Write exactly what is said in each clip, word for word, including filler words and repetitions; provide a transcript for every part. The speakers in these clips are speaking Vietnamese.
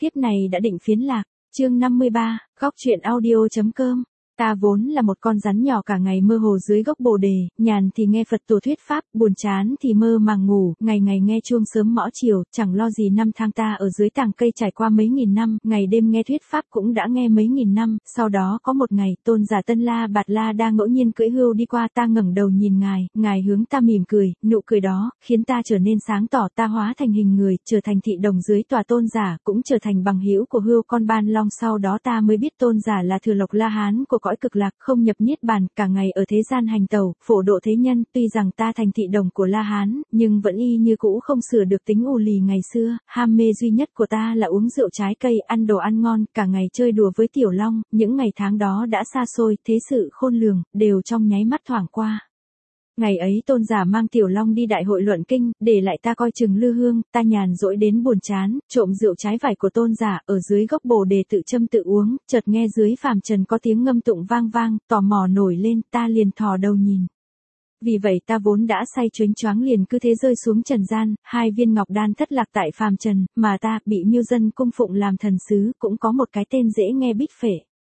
Kiếp này đã định phiến lạc, chương năm mươi ba, góc truyện audio.com. Ta vốn là một con rắn nhỏ cả ngày mơ hồ dưới gốc bồ đề, nhàn thì nghe Phật tổ thuyết pháp, buồn chán thì mơ màng ngủ, ngày ngày nghe chuông sớm mõ chiều, chẳng lo gì năm tháng ta ở dưới tàng cây trải qua mấy nghìn năm, ngày đêm nghe thuyết pháp cũng đã nghe mấy nghìn năm, sau đó có một ngày, tôn giả Tân La Bạt La đang ngẫu nhiên cưỡi hươu đi qua, ta ngẩng đầu nhìn ngài, ngài hướng ta mỉm cười, nụ cười đó, khiến ta trở nên sáng tỏ, ta hóa thành hình người, trở thành thị đồng dưới tòa tôn giả, cũng trở thành bằng hữu của hươu con ban long, sau đó ta mới biết tôn giả là Thừa Lộc La Hán của cõi cực lạc, không nhập niết bàn, cả ngày ở thế gian hành tẩu, phổ độ thế nhân, tuy rằng ta thành thị đồng của La Hán, nhưng vẫn y như cũ không sửa được tính ù lì ngày xưa, ham mê duy nhất của ta là uống rượu trái cây, ăn đồ ăn ngon, cả ngày chơi đùa với Tiểu Long, những ngày tháng đó đã xa xôi, thế sự khôn lường, đều trong nháy mắt thoảng qua. Ngày ấy tôn giả mang Tiểu Long đi đại hội luận kinh, để lại ta coi chừng lư hương, ta nhàn rỗi đến buồn chán, trộm rượu trái vải của tôn giả, ở dưới gốc bồ đề tự châm tự uống, chợt nghe dưới phàm trần có tiếng ngâm tụng vang vang, tò mò nổi lên, ta liền thò đầu nhìn. Vì vậy ta vốn đã say choáng choáng liền cứ thế rơi xuống trần gian, hai viên ngọc đan thất lạc tại phàm trần, mà ta bị Miêu Dân cung phụng làm thần sứ, cũng có một cái tên dễ nghe Bích Phệ.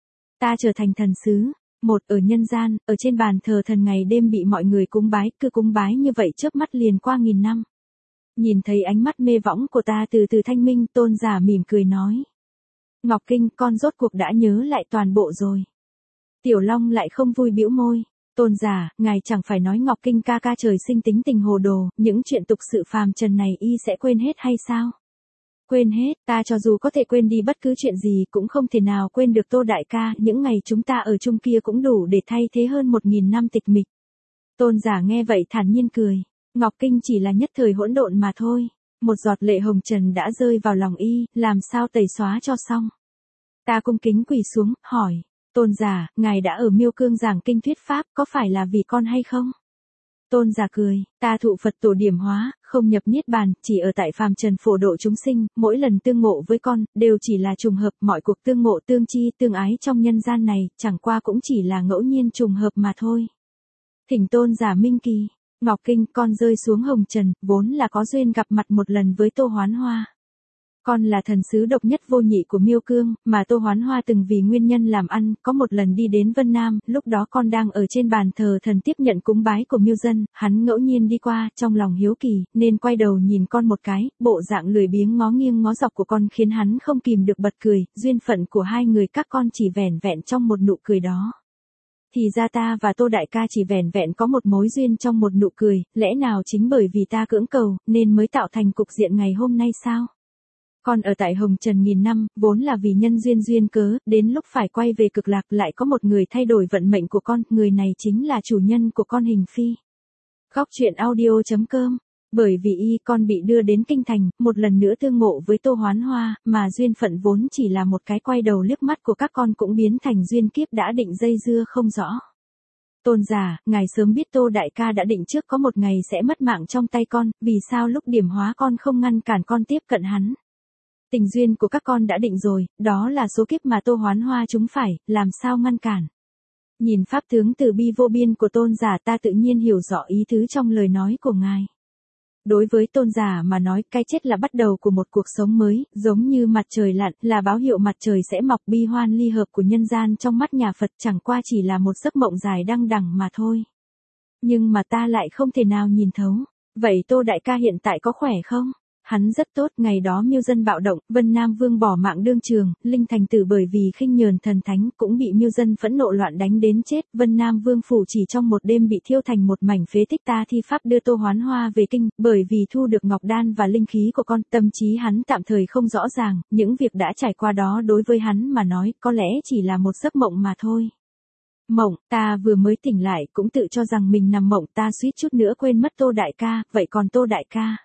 Ta trở thành thần sứ. Một, ở nhân gian, ở trên bàn thờ thần ngày đêm bị mọi người cúng bái, cứ cúng bái như vậy chớp mắt liền qua nghìn năm. Nhìn thấy ánh mắt mê võng của ta từ từ thanh minh, tôn giả mỉm cười nói. Ngọc Kinh, con rốt cuộc đã nhớ lại toàn bộ rồi. Tiểu Long lại không vui bĩu môi. Tôn giả, ngài chẳng phải nói Ngọc Kinh ca ca trời sinh tính tình hồ đồ, những chuyện tục sự phàm trần này y sẽ quên hết hay sao? Quên hết, ta cho dù có thể quên đi bất cứ chuyện gì cũng không thể nào quên được Tô đại ca, những ngày chúng ta ở chung kia cũng đủ để thay thế hơn một nghìn năm tịch mịch. Tôn giả nghe vậy thản nhiên cười, Ngọc Kinh chỉ là nhất thời hỗn độn mà thôi, một giọt lệ hồng trần đã rơi vào lòng y, làm sao tẩy xóa cho xong. Ta cung kính quỳ xuống, hỏi, tôn giả, ngài đã ở Miêu Cương giảng kinh thuyết pháp, có phải là vì con hay không? Tôn giả cười, ta thụ Phật tổ điểm hóa, không nhập niết bàn, chỉ ở tại phàm trần phổ độ chúng sinh, mỗi lần tương ngộ với con, đều chỉ là trùng hợp, mọi cuộc tương ngộ tương chi, tương ái trong nhân gian này, chẳng qua cũng chỉ là ngẫu nhiên trùng hợp mà thôi. Thỉnh tôn giả minh kỳ, Ngọc Kinh, con rơi xuống hồng trần, vốn là có duyên gặp mặt một lần với Tô Hoán Hoa. Con là thần sứ độc nhất vô nhị của Miêu Cương, mà Tô Hoán Hoa từng vì nguyên nhân làm ăn, có một lần đi đến Vân Nam, lúc đó con đang ở trên bàn thờ thần tiếp nhận cúng bái của Miêu Dân, hắn ngẫu nhiên đi qua, trong lòng hiếu kỳ, nên quay đầu nhìn con một cái, bộ dạng lười biếng ngó nghiêng ngó dọc của con khiến hắn không kìm được bật cười, duyên phận của hai người các con chỉ vẻn vẹn trong một nụ cười đó. Thì ra ta và Tô đại ca chỉ vẻn vẹn có một mối duyên trong một nụ cười, lẽ nào chính bởi vì ta cưỡng cầu, nên mới tạo thành cục diện ngày hôm nay sao? Con ở tại Hồng Trần nghìn năm, vốn là vì nhân duyên duyên cớ, đến lúc phải quay về cực lạc lại có một người thay đổi vận mệnh của con, người này chính là chủ nhân của con Hình Phi. Góc truyện audio.com. Bởi vì y con bị đưa đến kinh thành, một lần nữa tương ngộ với Tô Hoán Hoa, mà duyên phận vốn chỉ là một cái quay đầu liếc mắt của các con cũng biến thành duyên kiếp đã định dây dưa không rõ. Tôn giả, ngài sớm biết Tô đại ca đã định trước có một ngày sẽ mất mạng trong tay con, vì sao lúc điểm hóa con không ngăn cản con tiếp cận hắn? Tình duyên của các con đã định rồi, đó là số kiếp mà Tô Hoán Hoa chúng phải, làm sao ngăn cản. Nhìn pháp tướng từ bi vô biên của tôn giả, ta tự nhiên hiểu rõ ý tứ trong lời nói của ngài. Đối với tôn giả mà nói, cái chết là bắt đầu của một cuộc sống mới, giống như mặt trời lặn, là báo hiệu mặt trời sẽ mọc, bi hoan ly hợp của nhân gian trong mắt nhà Phật chẳng qua chỉ là một giấc mộng dài đăng đẳng mà thôi. Nhưng mà ta lại không thể nào nhìn thấu. Vậy Tô đại ca hiện tại có khỏe không? Hắn rất tốt, ngày đó Miêu Dân bạo động, Vân Nam Vương bỏ mạng đương trường, Linh Thành Tử bởi vì khinh nhờn thần thánh cũng bị Miêu Dân phẫn nộ loạn đánh đến chết, Vân Nam Vương phủ chỉ trong một đêm bị thiêu thành một mảnh phế tích, ta thi pháp đưa Tô Hoán Hoa về kinh, bởi vì thu được ngọc đan và linh khí của con, tâm trí hắn tạm thời không rõ ràng, những việc đã trải qua đó đối với hắn mà nói, có lẽ chỉ là một giấc mộng mà thôi. Mộng, ta vừa mới tỉnh lại cũng tự cho rằng mình nằm mộng, ta suýt chút nữa quên mất Tô đại ca, vậy còn Tô đại ca?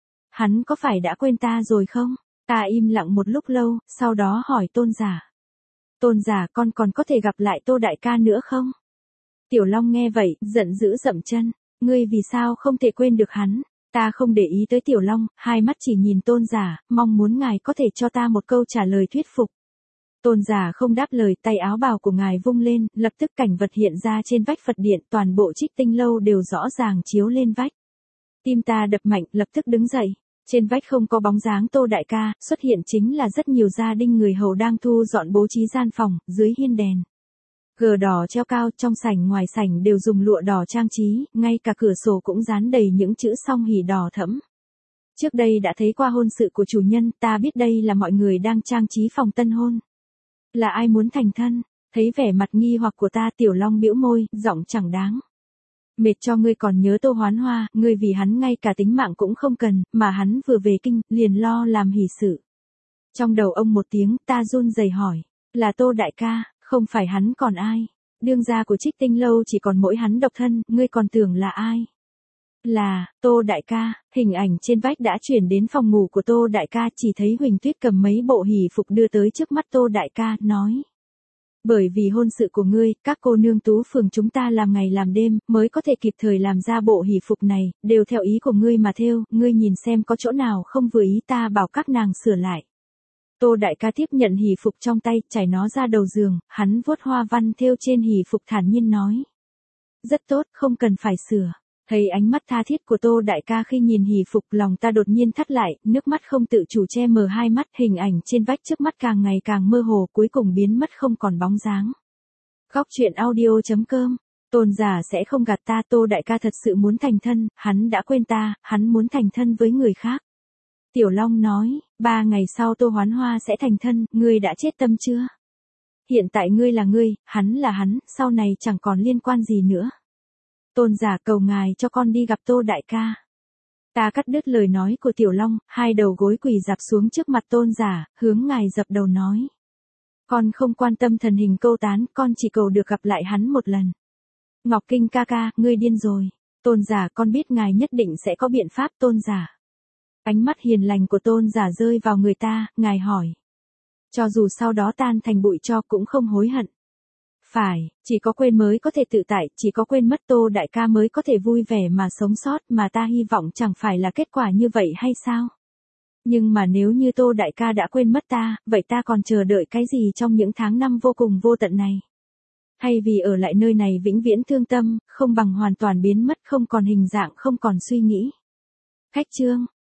Hắn có phải đã quên ta rồi không? Ta im lặng một lúc lâu, sau đó hỏi tôn giả. Tôn giả, con còn có thể gặp lại Tô đại ca nữa không? Tiểu Long nghe vậy, giận dữ dậm chân. Ngươi vì sao không thể quên được hắn? Ta không để ý tới Tiểu Long, hai mắt chỉ nhìn tôn giả, mong muốn ngài có thể cho ta một câu trả lời thuyết phục. Tôn giả không đáp lời, tay áo bào của ngài vung lên, lập tức cảnh vật hiện ra trên vách Phật điện, toàn bộ Trích Tinh lâu đều rõ ràng chiếu lên vách. Tim ta đập mạnh, lập tức đứng dậy. Trên vách không có bóng dáng Tô đại ca, xuất hiện chính là rất nhiều gia đình người hầu đang thu dọn bố trí gian phòng, dưới hiên đèn. Gờ đỏ treo cao, trong sảnh ngoài sảnh đều dùng lụa đỏ trang trí, ngay cả cửa sổ cũng dán đầy những chữ song hỷ đỏ thẫm. Trước đây đã thấy qua hôn sự của chủ nhân, ta biết đây là mọi người đang trang trí phòng tân hôn. Là ai muốn thành thân? Thấy vẻ mặt nghi hoặc của ta, Tiểu Long bĩu môi, giọng chẳng đáng. Mệt cho ngươi còn nhớ Tô Hoán Hoa, ngươi vì hắn ngay cả tính mạng cũng không cần, mà hắn vừa về kinh, liền lo làm hỷ sự. Trong đầu ông một tiếng, ta run rẩy hỏi, là Tô đại ca, không phải hắn còn ai? Đương gia của Trích Tinh lâu chỉ còn mỗi hắn độc thân, ngươi còn tưởng là ai? Là, Tô đại ca. Hình ảnh trên vách đã chuyển đến phòng ngủ của Tô đại ca, chỉ thấy Huỳnh Tuyết cầm mấy bộ hỷ phục đưa tới trước mắt Tô đại ca, nói. Bởi vì hôn sự của ngươi, các cô nương Tú phường chúng ta làm ngày làm đêm, mới có thể kịp thời làm ra bộ hỷ phục này, đều theo ý của ngươi mà thêu, ngươi nhìn xem có chỗ nào không vừa ý ta bảo các nàng sửa lại. Tô đại ca tiếp nhận hỷ phục trong tay, trải nó ra đầu giường, hắn vuốt hoa văn thêu trên hỷ phục thản nhiên nói. Rất tốt, không cần phải sửa. Thấy ánh mắt tha thiết của Tô đại ca khi nhìn hỷ phục, lòng ta đột nhiên thắt lại, nước mắt không tự chủ che mờ hai mắt, hình ảnh trên vách trước mắt càng ngày càng mơ hồ, cuối cùng biến mất không còn bóng dáng. Góc truyện audio chấm com. Tôn giả sẽ không gạt ta, Tô đại ca thật sự muốn thành thân, hắn đã quên ta, hắn muốn thành thân với người khác. Tiểu Long nói, ba ngày sau Tô Hoán Hoa sẽ thành thân, ngươi đã chết tâm chưa? Hiện tại ngươi là ngươi, hắn là hắn, sau này chẳng còn liên quan gì nữa. Tôn giả cầu ngài cho con đi gặp Tô đại ca. Ta cắt đứt lời nói của Tiểu Long, hai đầu gối quỳ dạp xuống trước mặt tôn giả, hướng ngài dập đầu nói. Con không quan tâm thần hình câu tán, con chỉ cầu được gặp lại hắn một lần. Ngọc Kinh ca ca, ngươi điên rồi. Tôn giả, con biết ngài nhất định sẽ có biện pháp. Tôn giả. Ánh mắt hiền lành của tôn giả rơi vào người ta, ngài hỏi. Cho dù sau đó tan thành bụi tro cũng không hối hận. Phải, chỉ có quên mới có thể tự tại, chỉ có quên mất Tô đại ca mới có thể vui vẻ mà sống sót, mà ta hy vọng chẳng phải là kết quả như vậy hay sao? Nhưng mà nếu như Tô đại ca đã quên mất ta, vậy ta còn chờ đợi cái gì trong những tháng năm vô cùng vô tận này? Hay vì ở lại nơi này vĩnh viễn thương tâm, không bằng hoàn toàn biến mất, không còn hình dạng, không còn suy nghĩ. Khách trương.